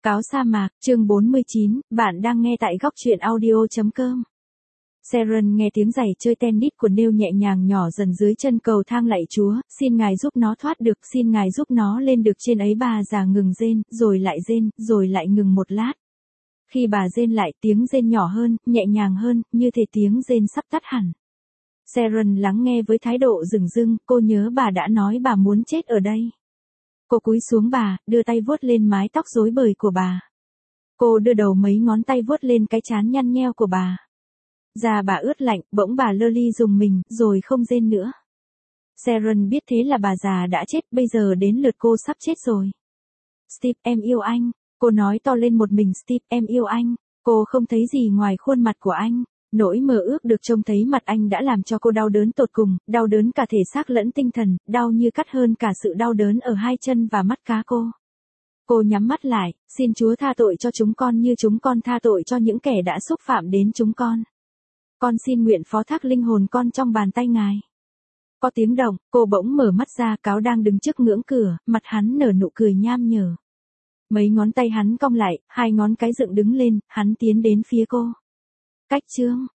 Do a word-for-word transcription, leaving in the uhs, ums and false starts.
Cáo sa mạc, chương bốn mươi chín, bạn đang nghe tại góc truyện audio chấm com. Sharon nghe tiếng giày chơi tennis của Neil nhẹ nhàng nhỏ dần dưới chân cầu thang lạy Chúa, xin Ngài giúp nó thoát được, xin Ngài giúp nó lên được trên ấy. Bà già ngừng rên, rồi lại rên, rồi lại ngừng một lát. Khi bà rên lại, tiếng rên nhỏ hơn, nhẹ nhàng hơn, như thể tiếng rên sắp tắt hẳn. Sharon lắng nghe với thái độ dửng dưng, cô nhớ bà đã nói bà muốn chết ở đây. Cô cúi xuống bà, đưa tay vuốt lên mái tóc rối bời của bà. Cô đưa đầu mấy ngón tay vuốt lên cái trán nhăn nheo của bà. Da bà ướt lạnh, bỗng bà lơ ly rùng mình, rồi không rên nữa. Sharon biết thế là bà già đã chết, bây giờ đến lượt cô sắp chết rồi. Steve, em yêu anh. Cô nói to lên một mình, Steve, em yêu anh. Cô không thấy gì ngoài khuôn mặt của anh. Nỗi mơ ước được trông thấy mặt anh đã làm cho cô đau đớn tột cùng, đau đớn cả thể xác lẫn tinh thần, đau như cắt hơn cả sự đau đớn ở hai chân và mắt cá cô. Cô nhắm mắt lại, xin Chúa tha tội cho chúng con như chúng con tha tội cho những kẻ đã xúc phạm đến chúng con. Con xin nguyện phó thác linh hồn con trong bàn tay Ngài. Có tiếng động, cô bỗng mở mắt ra, Cáo đang đứng trước ngưỡng cửa, mặt hắn nở nụ cười nham nhở. Mấy ngón tay hắn cong lại, hai ngón cái dựng đứng lên, hắn tiến đến phía cô. Cách chương